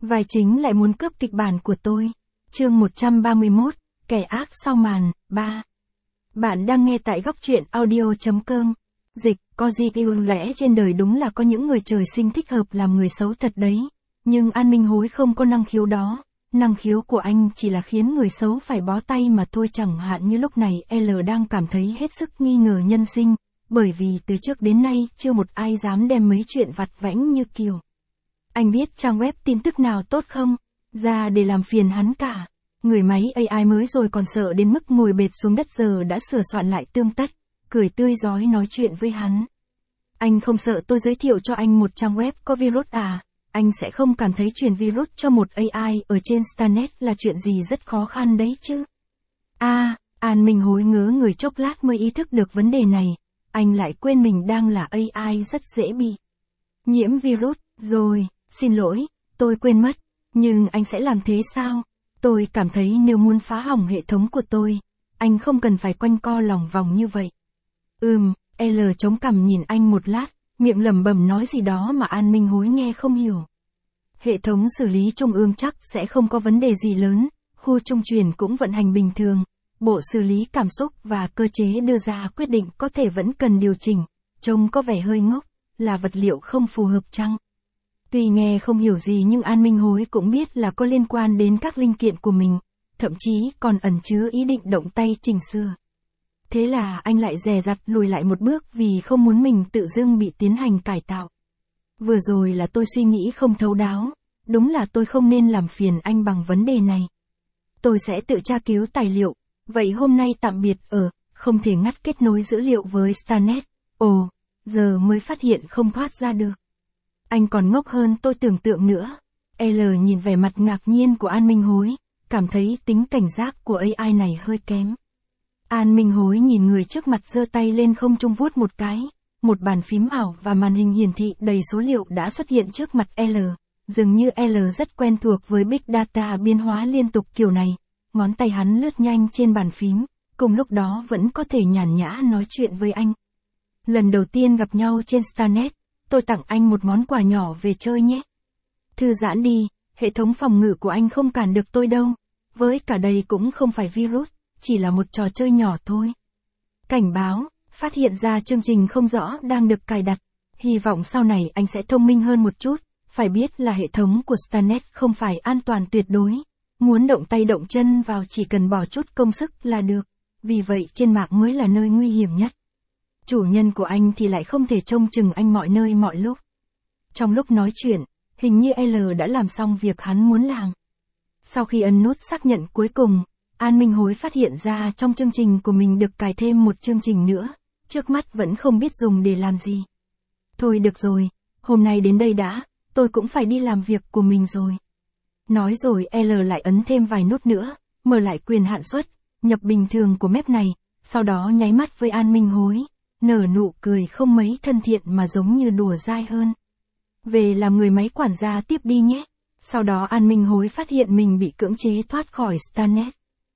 Vai chính lại muốn cướp kịch bản của tôi. Chương 131, kẻ ác sau màn, 3. Bạn đang nghe tại góc truyện audio.com. Dịch, có gì yêu lẽ trên đời đúng là có những người trời sinh thích hợp làm người xấu thật đấy. Nhưng An Minh Hối không có năng khiếu đó. Năng khiếu của anh chỉ là khiến người xấu phải bó tay mà thôi, chẳng hạn như lúc này L đang cảm thấy hết sức nghi ngờ nhân sinh. Bởi vì từ trước đến nay chưa một ai dám đem mấy chuyện vặt vãnh như Kiều. Anh biết trang web tin tức nào tốt không? Ra để làm phiền hắn cả. Người máy AI mới rồi còn sợ đến mức ngồi bệt xuống đất, giờ đã sửa soạn lại tươm tất, cười tươi rói nói chuyện với hắn. Anh không sợ tôi giới thiệu cho anh một trang web có virus à? Anh sẽ không cảm thấy truyền virus cho một AI ở trên Starnet là chuyện gì rất khó khăn đấy chứ? An Minh Hối ngớ người chốc lát mới ý thức được vấn đề này. Anh lại quên mình đang là AI, rất dễ bị nhiễm virus. Rồi, xin lỗi, tôi quên mất. Nhưng anh sẽ làm thế sao? Tôi cảm thấy nếu muốn phá hỏng hệ thống của tôi, anh không cần phải quanh co lòng vòng như vậy. L chống cằm nhìn anh một lát, miệng lẩm bẩm nói gì đó mà An Minh Hối nghe không hiểu. Hệ thống xử lý trung ương chắc sẽ không có vấn đề gì lớn, khu trung truyền cũng vận hành bình thường, bộ xử lý cảm xúc và cơ chế đưa ra quyết định có thể vẫn cần điều chỉnh, trông có vẻ hơi ngốc, là vật liệu không phù hợp chăng? Tuy nghe không hiểu gì nhưng An Minh Hối cũng biết là có liên quan đến các linh kiện của mình, thậm chí còn ẩn chứa ý định động tay chỉnh sửa. Thế là anh lại dè dặt lùi lại một bước vì không muốn mình tự dưng bị tiến hành cải tạo. Vừa rồi là tôi suy nghĩ không thấu đáo, đúng là tôi không nên làm phiền anh bằng vấn đề này. Tôi sẽ tự tra cứu tài liệu, vậy hôm nay tạm biệt. Không thể ngắt kết nối dữ liệu với Starnet. Ồ, giờ mới phát hiện không thoát ra được. Anh còn ngốc hơn tôi tưởng tượng nữa. L nhìn vẻ mặt ngạc nhiên của An Minh Hối, cảm thấy tính cảnh giác của AI này hơi kém. An Minh Hối nhìn người trước mặt giơ tay lên không trung vuốt một cái, một bàn phím ảo và màn hình hiển thị đầy số liệu đã xuất hiện trước mặt L. Dường như L rất quen thuộc với Big Data biến hóa liên tục kiểu này, ngón tay hắn lướt nhanh trên bàn phím, cùng lúc đó vẫn có thể nhàn nhã nói chuyện với anh. Lần đầu tiên gặp nhau trên Starnet, tôi tặng anh một món quà nhỏ về chơi nhé. Thư giãn đi, hệ thống phòng ngự của anh không cản được tôi đâu. Với cả đây cũng không phải virus, chỉ là một trò chơi nhỏ thôi. Cảnh báo, phát hiện ra chương trình không rõ đang được cài đặt. Hy vọng sau này anh sẽ thông minh hơn một chút. Phải biết là hệ thống của Starnet không phải an toàn tuyệt đối. Muốn động tay động chân vào chỉ cần bỏ chút công sức là được. Vì vậy trên mạng mới là nơi nguy hiểm nhất. Chủ nhân của anh thì lại không thể trông chừng anh mọi nơi mọi lúc. Trong lúc nói chuyện, hình như L đã làm xong việc hắn muốn làm. Sau khi ấn nút xác nhận cuối cùng, An Minh Hối phát hiện ra trong chương trình của mình được cài thêm một chương trình nữa, trước mắt vẫn không biết dùng để làm gì. Thôi được rồi, hôm nay đến đây đã, tôi cũng phải đi làm việc của mình rồi. Nói rồi L lại ấn thêm vài nút nữa, mở lại quyền hạn suất, nhập bình thường của map này, sau đó nháy mắt với An Minh Hối, nở nụ cười không mấy thân thiện mà giống như đùa dai hơn. Về làm người máy quản gia tiếp đi nhé. Sau đó An Minh Hối phát hiện mình bị cưỡng chế thoát khỏi Starnet.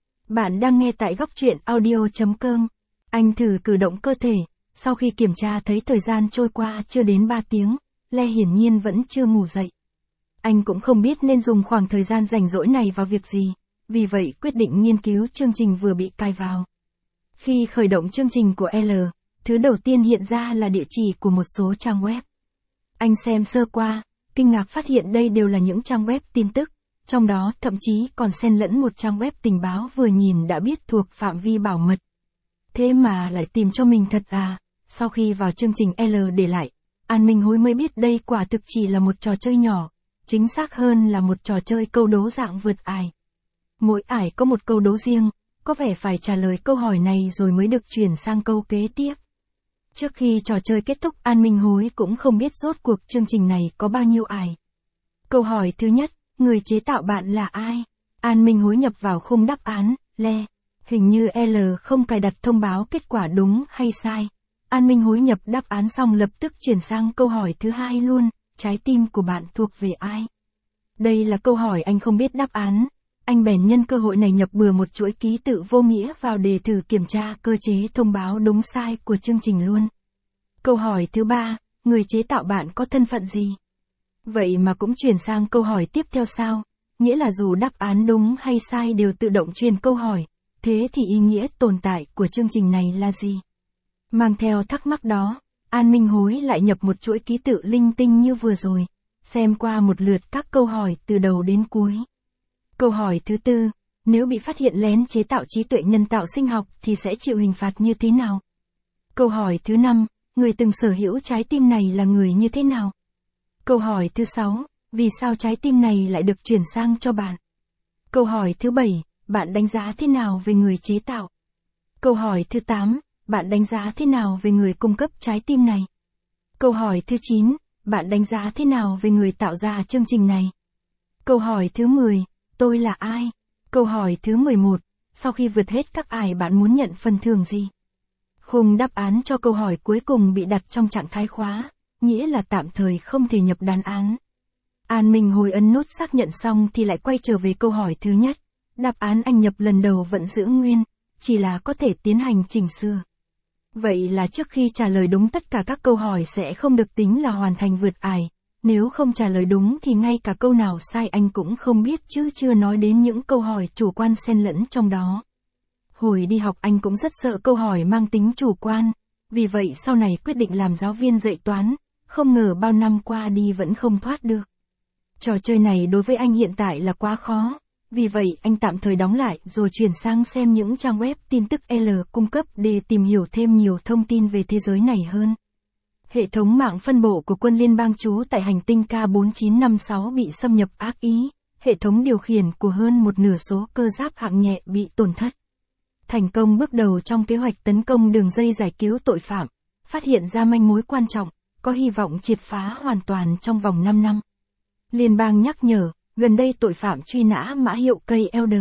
Bạn đang nghe tại góc truyện audio.com. Anh thử cử động cơ thể, sau khi kiểm tra thấy thời gian trôi qua chưa đến 3 tiếng, Le hiển nhiên vẫn chưa ngủ dậy. Anh cũng không biết nên dùng khoảng thời gian rảnh rỗi này vào việc gì, vì vậy quyết định nghiên cứu chương trình vừa bị cài vào. Khi khởi động chương trình của L, thứ đầu tiên hiện ra là địa chỉ của một số trang web. Anh xem sơ qua, kinh ngạc phát hiện đây đều là những trang web tin tức, trong đó thậm chí còn xen lẫn một trang web tình báo vừa nhìn đã biết thuộc phạm vi bảo mật. Thế mà lại tìm cho mình thật à? Sau khi vào chương trình L để lại, An Minh Hối mới biết đây quả thực chỉ là một trò chơi nhỏ, chính xác hơn là một trò chơi câu đố dạng vượt ải. Mỗi ải có một câu đố riêng, có vẻ phải trả lời câu hỏi này rồi mới được chuyển sang câu kế tiếp. Trước khi trò chơi kết thúc An Minh Hối cũng không biết rốt cuộc chương trình này có bao nhiêu ải. Câu hỏi thứ nhất, người chế tạo bạn là ai? An Minh Hối nhập vào khung đáp án, Le. Hình như L không cài đặt thông báo kết quả đúng hay sai. An Minh Hối nhập đáp án xong lập tức chuyển sang câu hỏi thứ hai luôn, trái tim của bạn thuộc về ai? Đây là câu hỏi anh không biết đáp án. Anh bèn nhân cơ hội này nhập bừa một chuỗi ký tự vô nghĩa vào để thử kiểm tra cơ chế thông báo đúng sai của chương trình luôn. Câu hỏi thứ ba, người chế tạo bạn có thân phận gì? Vậy mà cũng chuyển sang câu hỏi tiếp theo sao? Nghĩa là dù đáp án đúng hay sai đều tự động truyền câu hỏi. Thế thì ý nghĩa tồn tại của chương trình này là gì? Mang theo thắc mắc đó, An Minh Hối lại nhập một chuỗi ký tự linh tinh như vừa rồi, xem qua một lượt các câu hỏi từ đầu đến cuối. Câu hỏi thứ tư, nếu bị phát hiện lén chế tạo trí tuệ nhân tạo sinh học thì sẽ chịu hình phạt như thế nào? Câu hỏi thứ năm, người từng sở hữu trái tim này là người như thế nào? Câu hỏi thứ sáu, vì sao trái tim này lại được chuyển sang cho bạn? Câu hỏi thứ bảy, bạn đánh giá thế nào về người chế tạo? Câu hỏi thứ 8, bạn đánh giá thế nào về người cung cấp trái tim này? Câu hỏi thứ 9, bạn đánh giá thế nào về người tạo ra chương trình này? Câu hỏi thứ 10, tôi là ai? Câu hỏi thứ 11, sau khi vượt hết các ải bạn muốn nhận phần thưởng gì? Khung đáp án cho câu hỏi cuối cùng bị đặt trong trạng thái khóa, nghĩa là tạm thời không thể nhập đáp án. An Minh Hối ấn nút xác nhận xong thì lại quay trở về câu hỏi thứ nhất. Đáp án anh nhập lần đầu vẫn giữ nguyên, chỉ là có thể tiến hành chỉnh sửa. Vậy là trước khi trả lời đúng tất cả các câu hỏi sẽ không được tính là hoàn thành vượt ải. Nếu không trả lời đúng thì ngay cả câu nào sai anh cũng không biết chứ chưa nói đến những câu hỏi chủ quan xen lẫn trong đó. Hồi đi học anh cũng rất sợ câu hỏi mang tính chủ quan, vì vậy sau này quyết định làm giáo viên dạy toán, không ngờ bao năm qua đi vẫn không thoát được. Trò chơi này đối với anh hiện tại là quá khó, vì vậy anh tạm thời đóng lại rồi chuyển sang xem những trang web tin tức L cung cấp để tìm hiểu thêm nhiều thông tin về thế giới này hơn. Hệ thống mạng phân bổ của quân liên bang trú tại hành tinh K4956 bị xâm nhập ác ý, hệ thống điều khiển của hơn một nửa số cơ giáp hạng nhẹ bị tổn thất. Thành công bước đầu trong kế hoạch tấn công đường dây giải cứu tội phạm, phát hiện ra manh mối quan trọng, có hy vọng triệt phá hoàn toàn trong vòng 5 năm. Liên bang nhắc nhở, gần đây tội phạm truy nã mã hiệu cây Elder.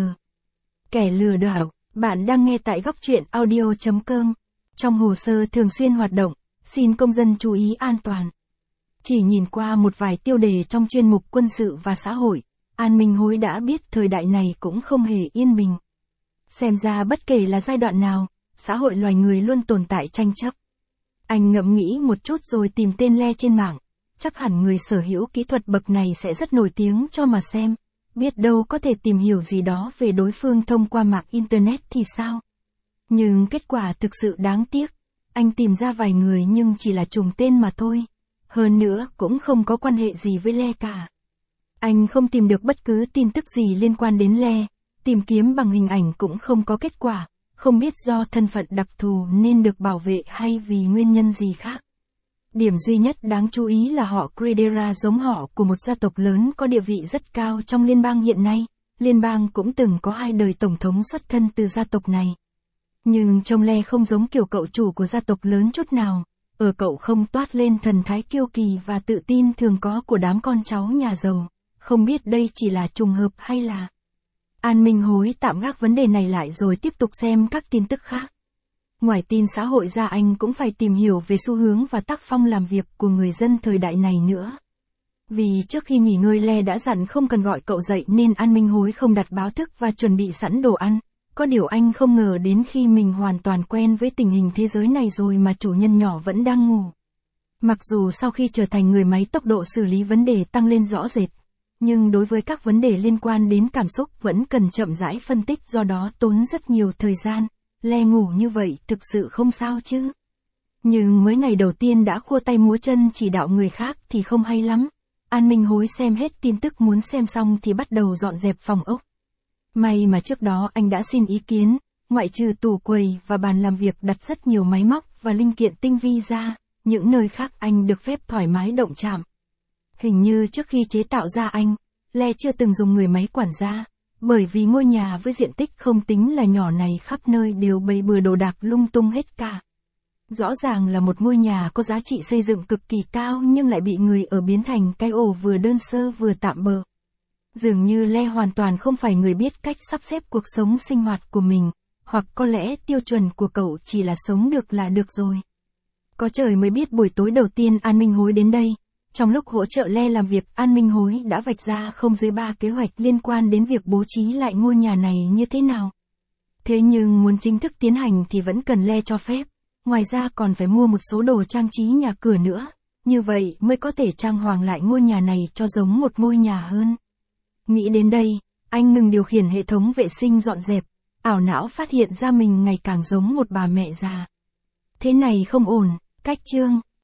Kẻ lừa đảo, bạn đang nghe tại góc truyện audio.com. Trong hồ sơ thường xuyên hoạt động, xin công dân chú ý an toàn. Chỉ nhìn qua một vài tiêu đề trong chuyên mục quân sự và xã hội, An Minh Hối đã biết thời đại này cũng không hề yên bình. Xem ra bất kể là giai đoạn nào, xã hội loài người luôn tồn tại tranh chấp. Anh ngẫm nghĩ một chút rồi tìm tên Le trên mạng. Chắc hẳn người sở hữu kỹ thuật bậc này sẽ rất nổi tiếng cho mà xem. Biết đâu có thể tìm hiểu gì đó về đối phương thông qua mạng Internet thì sao? Nhưng kết quả thực sự đáng tiếc. Anh tìm ra vài người nhưng chỉ là trùng tên mà thôi. Hơn nữa cũng không có quan hệ gì với Le cả. Anh không tìm được bất cứ tin tức gì liên quan đến Le. Tìm kiếm bằng hình ảnh cũng không có kết quả. Không biết do thân phận đặc thù nên được bảo vệ hay vì nguyên nhân gì khác. Điểm duy nhất đáng chú ý là họ Credera giống họ của một gia tộc lớn có địa vị rất cao trong liên bang hiện nay. Liên bang cũng từng có 2 đời tổng thống xuất thân từ gia tộc này. Nhưng trông Le không giống kiểu cậu chủ của gia tộc lớn chút nào. Ở cậu không toát lên thần thái kiêu kỳ và tự tin thường có của đám con cháu nhà giàu. Không biết đây chỉ là trùng hợp hay là... An Minh Hối tạm gác vấn đề này lại rồi tiếp tục xem các tin tức khác. Ngoài tin xã hội ra anh cũng phải tìm hiểu về xu hướng và tác phong làm việc của người dân thời đại này nữa. Vì trước khi nghỉ ngơi Le đã dặn không cần gọi cậu dậy nên An Minh Hối không đặt báo thức và chuẩn bị sẵn đồ ăn. Có điều anh không ngờ đến khi mình hoàn toàn quen với tình hình thế giới này rồi mà chủ nhân nhỏ vẫn đang ngủ. Mặc dù sau khi trở thành người máy tốc độ xử lý vấn đề tăng lên rõ rệt, nhưng đối với các vấn đề liên quan đến cảm xúc vẫn cần chậm rãi phân tích do đó tốn rất nhiều thời gian. Le ngủ như vậy thực sự không sao chứ. Nhưng mới ngày đầu tiên đã khua tay múa chân chỉ đạo người khác thì không hay lắm. An Minh Hối xem hết tin tức muốn xem xong thì bắt đầu dọn dẹp phòng ốc. May mà trước đó anh đã xin ý kiến, ngoại trừ tủ quầy và bàn làm việc đặt rất nhiều máy móc và linh kiện tinh vi ra, những nơi khác anh được phép thoải mái động chạm. Hình như trước khi chế tạo ra anh, Le chưa từng dùng người máy quản gia, bởi vì ngôi nhà với diện tích không tính là nhỏ này khắp nơi đều bày bừa đồ đạc lung tung hết cả. Rõ ràng là một ngôi nhà có giá trị xây dựng cực kỳ cao nhưng lại bị người ở biến thành cái ổ vừa đơn sơ vừa tạm bợ. Dường như Le hoàn toàn không phải người biết cách sắp xếp cuộc sống sinh hoạt của mình, hoặc có lẽ tiêu chuẩn của cậu chỉ là sống được là được rồi. Có trời mới biết buổi tối đầu tiên An Minh Hối đến đây. Trong lúc hỗ trợ Le làm việc, An Minh Hối đã vạch ra không dưới 3 kế hoạch liên quan đến việc bố trí lại ngôi nhà này như thế nào. Thế nhưng muốn chính thức tiến hành thì vẫn cần Le cho phép. Ngoài ra còn phải mua một số đồ trang trí nhà cửa nữa. Như vậy mới có thể trang hoàng lại ngôi nhà này cho giống một ngôi nhà hơn. Nghĩ đến đây, anh ngừng điều khiển hệ thống vệ sinh dọn dẹp, ảo não phát hiện ra mình ngày càng giống một bà mẹ già. Thế này không ổn, cách chương.